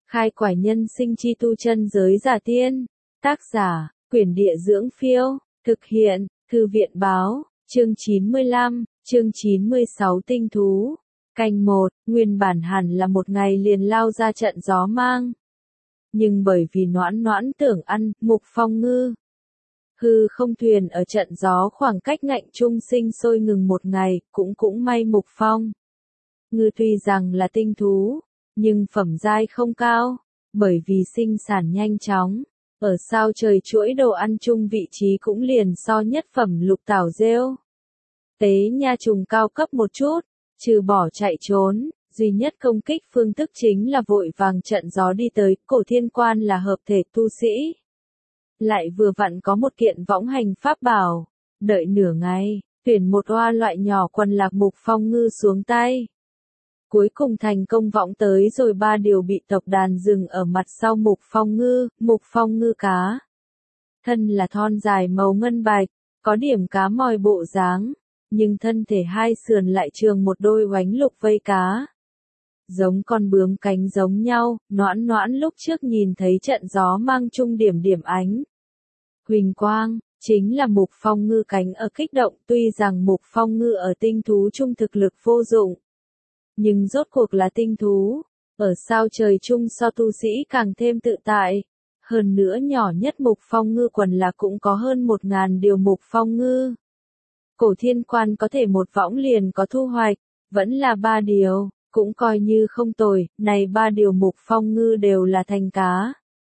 Khai quải nhân sinh chi tu chân giới giả tiên. Tác giả, Quyển Địa Dưỡng Phiêu. Thực hiện, Thư viện Báo. Chương 95, chương 96 tinh thú. Canh 1, nguyên bản hẳn là một ngày liền lao ra trận gió mang. Nhưng bởi vì Noãn Noãn tưởng ăn Mục Phong ngư. Hư không thuyền ở trận gió khoảng cách Ngạnh Trung sinh sôi ngừng một ngày, cũng may Mục Phong ngư tuy rằng là tinh thú, nhưng phẩm giai không cao, bởi vì sinh sản nhanh chóng, ở sao trời chuỗi đồ ăn chung vị trí cũng liền so nhất phẩm lục tảo rêu. Tế nha trùng cao cấp một chút, trừ bỏ chạy trốn, duy nhất công kích phương thức chính là vội vàng trận gió đi tới. Cổ Thiên Quan là hợp thể tu sĩ, lại vừa vặn có một kiện võng hành pháp bảo, đợi nửa ngày, tuyển một oa loại nhỏ quần lạc Mục Phong ngư xuống tay. Cuối cùng thành công võng tới rồi 3 điều bị tộc đàn dừng ở mặt sau Mục Phong ngư cá. Thân là thon dài màu ngân bạch, có điểm cá mòi bộ dáng, nhưng thân thể hai sườn lại trường một đôi oánh lục vây cá. Giống con bướm cánh giống nhau, Noãn Noãn lúc trước nhìn thấy trận gió mang chung điểm ánh huỳnh quang, chính là Mục Phong ngư cánh ở kích động. Tuy rằng Mục Phong ngư ở tinh thú chung thực lực vô dụng, nhưng rốt cuộc là tinh thú, ở sao trời chung so tu sĩ càng thêm tự tại. Hơn nữa nhỏ nhất Mục Phong ngư quần là cũng có hơn 1000 điều Mục Phong ngư. Cổ Thiên Quan có thể một võng liền có thu hoạch, vẫn là 3 điều, cũng coi như không tồi. Này 3 điều Mục Phong ngư đều là thành cá.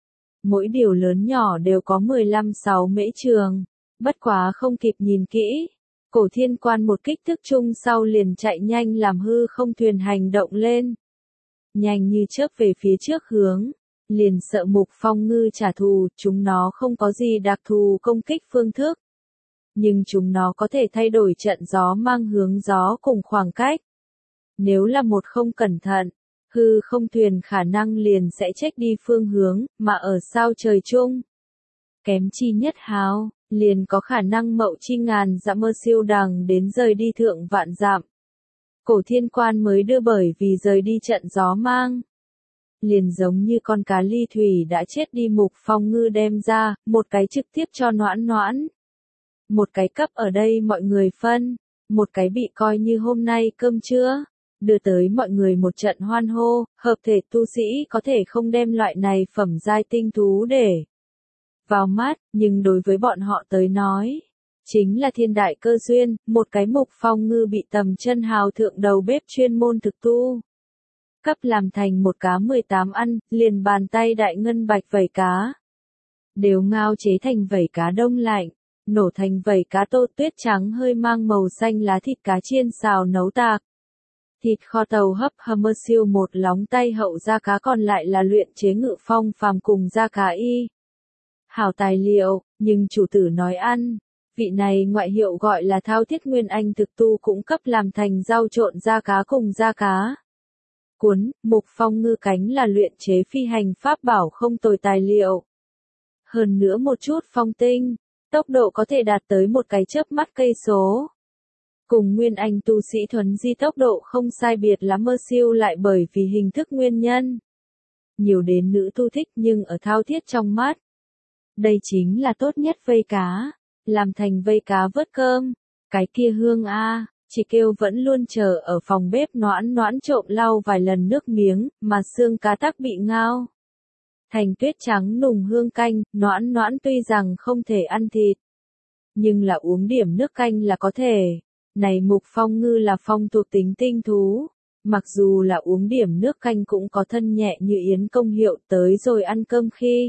Mỗi điều lớn nhỏ đều có 15-6 mễ trường, bất quá không kịp nhìn kỹ. Cổ Thiên Quan một kích thước chung sau liền chạy nhanh làm hư không thuyền hành động lên. Nhanh như chớp về phía trước hướng, liền sợ Mục Phong ngư trả thù. Chúng nó không có gì đặc thù công kích phương thức, nhưng chúng nó có thể thay đổi trận gió mang hướng gió cùng khoảng cách. Nếu là một không cẩn thận, hư không thuyền khả năng liền sẽ chết đi phương hướng, mà ở sao trời chung, kém chi nhất hào, liền có khả năng mậu chi ngàn dặm mơ siêu đằng đến rời đi thượng vạn dặm. Cổ Thiên Quan mới đưa bởi vì rời đi trận gió mang. Liền giống như con cá ly thủy đã chết đi Mục Phong ngư đem ra, một cái trực tiếp cho Noãn Noãn. Một cái cấp ở đây mọi người phân, một cái bị coi như hôm nay cơm trưa, đưa tới mọi người một trận hoan hô. Hợp thể tu sĩ có thể không đem loại này phẩm giai tinh thú để vào mắt, nhưng đối với bọn họ tới nói, chính là thiên đại cơ duyên. Một cái Mục Phong ngư bị tầm chân hào thượng đầu bếp chuyên môn thực tu cấp làm thành một cá 18 ăn, liền bàn tay đại ngân bạch vảy cá, đều ngao chế thành vảy cá đông lạnh, nổ thành vảy cá tô tuyết trắng hơi mang màu xanh lá thịt cá chiên xào nấu tạc. Thịt kho tàu hấp Hummer siêu một lóng tay hậu da cá, còn lại là luyện chế Ngự Phong phàm cùng da cá y. Hảo tài liệu, nhưng chủ tử nói ăn. Vị này ngoại hiệu gọi là Thao Thiết Nguyên Anh thực tu cũng cấp làm thành rau trộn da cá cùng da cá cuốn. Mục Phong ngư cánh là luyện chế phi hành pháp bảo không tồi tài liệu. Hơn nữa một chút phong tinh, tốc độ có thể đạt tới một cái chớp mắt cây số. Cùng Nguyên Anh tu sĩ thuần di tốc độ không sai biệt lắm. Mơ siêu lại bởi vì hình thức nguyên nhân nhiều đến nữ tu thích, nhưng ở Thao Thiết trong mắt, đây chính là tốt nhất vây cá, làm thành vây cá vớt cơm, cái kia hương a, chỉ kêu vẫn luôn chờ ở phòng bếp. Noãn Noãn trộm lau vài lần nước miếng, mà xương cá tắc bị ngao thành tuyết trắng nùng hương canh. Noãn Noãn tuy rằng không thể ăn thịt, nhưng là uống điểm nước canh là có thể. Này Mục Phong ngư là phong thuộc tính tinh thú, mặc dù là uống điểm nước canh cũng có thân nhẹ như yến công hiệu. Tới rồi ăn cơm khi,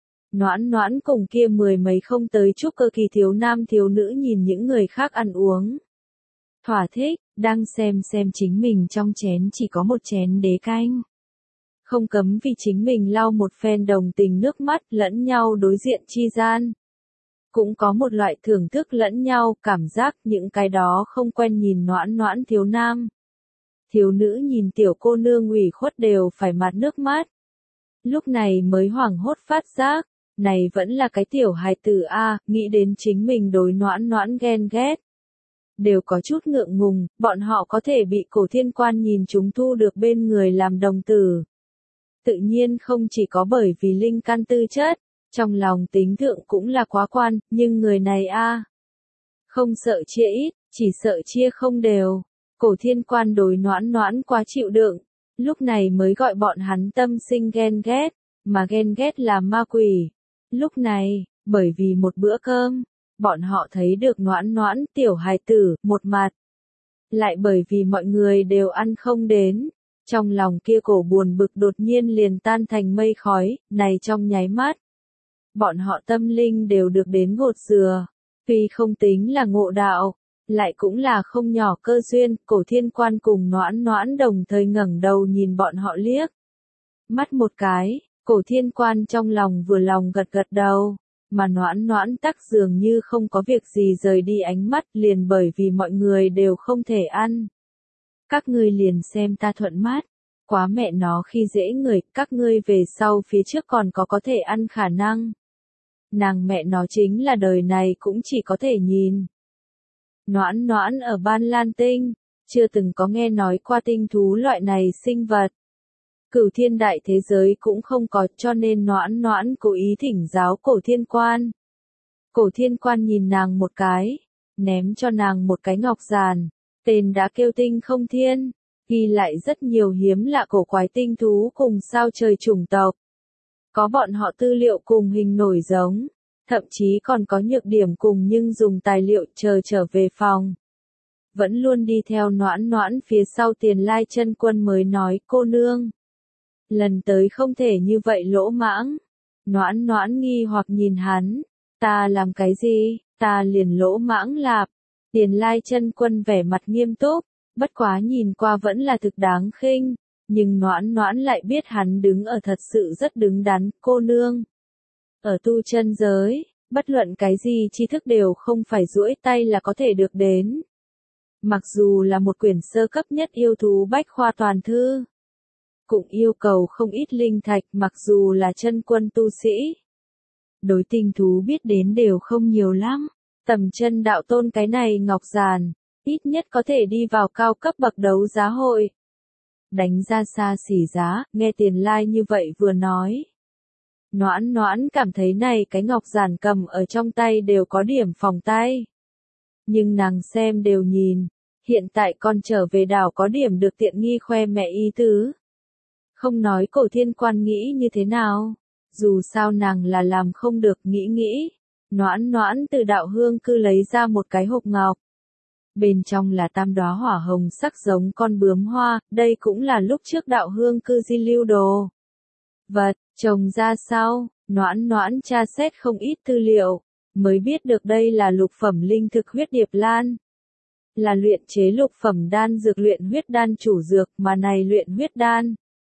Noãn Noãn cùng kia 10 mấy không tới chút cơ kỳ thiếu nam thiếu nữ nhìn những người khác ăn uống thỏa thích, đang xem chính mình trong chén chỉ có một chén đế canh, không cấm vì chính mình lau một phen đồng tình nước mắt. Lẫn nhau đối diện chi gian, cũng có một loại thưởng thức lẫn nhau cảm giác. Những cái đó không quen nhìn Noãn Noãn thiếu nam thiếu nữ nhìn tiểu cô nương ủy khuất đều phải mạt nước mắt. Lúc này mới hoảng hốt phát giác, này vẫn là cái tiểu hài tử a. Nghĩ đến chính mình đối Noãn Noãn ghen ghét, đều có chút ngượng ngùng. Bọn họ có thể bị Cổ Thiên Quan nhìn chúng thu được bên người làm đồng tử, tự nhiên không chỉ có bởi vì linh căn tư chất, trong lòng tính thượng cũng là quá quan, nhưng người này không sợ chia ít, chỉ sợ chia không đều. Cổ Thiên Quan đối Noãn Noãn quá chịu đựng, lúc này mới gọi bọn hắn tâm sinh ghen ghét, mà ghen ghét là ma quỷ. Lúc này, bởi vì một bữa cơm, bọn họ thấy được Noãn Noãn tiểu hài tử, một mặt. Lại bởi vì mọi người đều ăn không đến, trong lòng kia cổ buồn bực đột nhiên liền tan thành mây khói, này trong nháy mắt. Bọn họ tâm linh đều được đến gột rửa, tuy không tính là ngộ đạo, lại cũng là không nhỏ cơ duyên. Cổ Thiên Quan cùng Noãn Noãn đồng thời ngẩng đầu nhìn bọn họ liếc mắt một cái, Cổ Thiên Quan trong lòng vừa lòng gật gật đầu, mà Noãn Noãn tắc dường như không có việc gì rời đi ánh mắt, liền bởi vì mọi người đều không thể ăn. Các ngươi liền xem ta thuận mắt, quá mẹ nó khi dễ người, các ngươi về sau phía trước còn có thể ăn khả năng. Nàng mẹ nó chính là đời này cũng chỉ có thể nhìn. Noãn Noãn ở Ban Lan Tinh, chưa từng có nghe nói qua tinh thú loại này sinh vật. Cửu thiên đại thế giới cũng không có, cho nên Noãn Noãn cố ý thỉnh giáo Cổ Thiên Quan. Cổ Thiên Quan nhìn nàng một cái, ném cho nàng một cái ngọc giản, tên đã kêu Tinh Không Thiên, ghi lại rất nhiều hiếm lạ cổ quái tinh thú cùng sao trời chủng tộc. Có bọn họ tư liệu cùng hình nổi giống, thậm chí còn có nhược điểm cùng nhưng dùng tài liệu chờ trở về phòng. Vẫn luôn đi theo Noãn Noãn phía sau Tiền Lai Chân Quân mới nói, cô nương. Lần tới không thể như vậy lỗ mãng. Noãn Noãn nghi hoặc nhìn hắn, ta làm cái gì, ta liền lỗ mãng lạp. Tiền Lai Chân Quân vẻ mặt nghiêm túc, bất quá nhìn qua vẫn là thực đáng khinh, nhưng Noãn Noãn lại biết hắn đứng ở thật sự rất đứng đắn, cô nương. Ở tu chân giới, bất luận cái gì tri thức đều không phải duỗi tay là có thể được đến. Mặc dù là một quyển sơ cấp nhất yêu thú bách khoa toàn thư, cũng yêu cầu không ít linh thạch, mặc dù là chân quân tu sĩ. Đối tinh thú biết đến đều không nhiều lắm, tầm chân đạo tôn cái này ngọc giản, ít nhất có thể đi vào cao cấp bậc đấu giá hội. Đánh ra xa xỉ giá, nghe Tiền Lai như vậy vừa nói. Noãn Noãn cảm thấy này cái ngọc giản cầm ở trong tay đều có điểm phòng tay. Nhưng nàng xem đều nhìn, hiện tại con trở về đảo có điểm được tiện nghi khoe mẹ ý tứ. Không nói Cổ Thiên Quan nghĩ như thế nào, dù sao nàng là làm không được nghĩ. Noãn Noãn từ đạo hương cư lấy ra một cái hộp ngọc. Bên trong là tam đóa hỏa hồng sắc giống con bướm hoa, đây cũng là lúc trước đạo hương cư di lưu đồ. Vật, trồng ra sau, Noãn Noãn tra xét không ít tư liệu, mới biết được đây là lục phẩm linh thực huyết điệp lan. Là luyện chế lục phẩm đan dược luyện huyết đan chủ dược, mà này luyện huyết đan.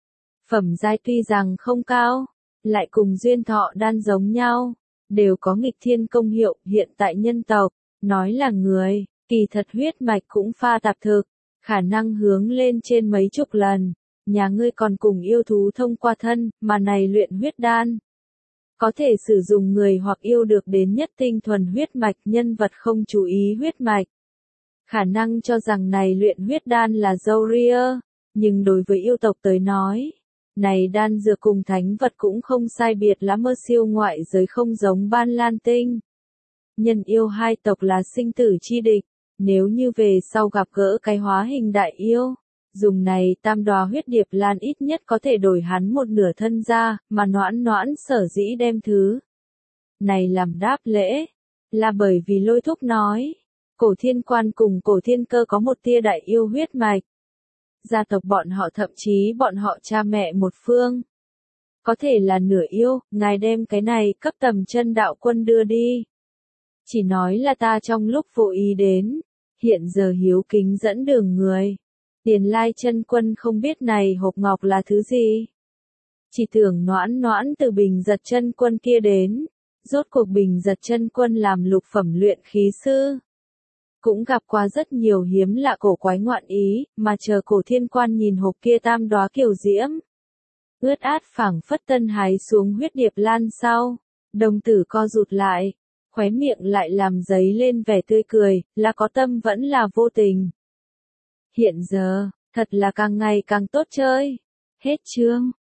Phẩm giai tuy rằng không cao, lại cùng duyên thọ đan giống nhau, đều có nghịch thiên công hiệu. Hiện tại nhân tộc, nói là người, kỳ thật huyết mạch cũng pha tạp thực, khả năng hướng lên trên mấy chục lần. Nhà ngươi còn cùng yêu thú thông qua thân, mà này luyện huyết đan. Có thể sử dụng người hoặc yêu được đến nhất tinh thuần huyết mạch, nhân vật không chú ý huyết mạch. Khả năng cho rằng này luyện huyết đan là dâu ria, nhưng đối với yêu tộc tới nói, này đan dược cùng thánh vật cũng không sai biệt lắm, mơ siêu ngoại giới không giống Ban Lan Tinh. Nhân yêu hai tộc là sinh tử chi địch, nếu như về sau gặp gỡ cái hóa hình đại yêu, dùng này tam đóa huyết điệp lan ít nhất có thể đổi hắn một nửa thân ra, mà Noãn Noãn sở dĩ đem thứ này làm đáp lễ, là bởi vì Lôi Thúc nói, Cổ Thiên Quan cùng Cổ Thiên Cơ có một tia đại yêu huyết mạch. Gia tộc bọn họ thậm chí bọn họ cha mẹ một phương. Có thể là nửa yêu, ngài đem cái này cấp tầm chân đạo quân đưa đi. Chỉ nói là ta trong lúc vô ý đến, hiện giờ hiếu kính dẫn đường người. Tiền Lai Chân Quân không biết này hộp ngọc là thứ gì. Chỉ tưởng Noãn Noãn từ Bình Giật Chân Quân kia đến, rốt cuộc Bình Giật Chân Quân làm lục phẩm luyện khí sư. Cũng gặp qua rất nhiều hiếm lạ cổ quái ngoạn ý, mà chờ Cổ Thiên Quan nhìn hộp kia tam đóa kiều diễm. Ướt át phảng phất tân hái xuống huyết điệp lan sau, đồng tử co rụt lại, khóe miệng lại làm dấy lên vẻ tươi cười, là có tâm vẫn là vô tình. Hiện giờ, thật là càng ngày càng tốt chơi. Hết chương.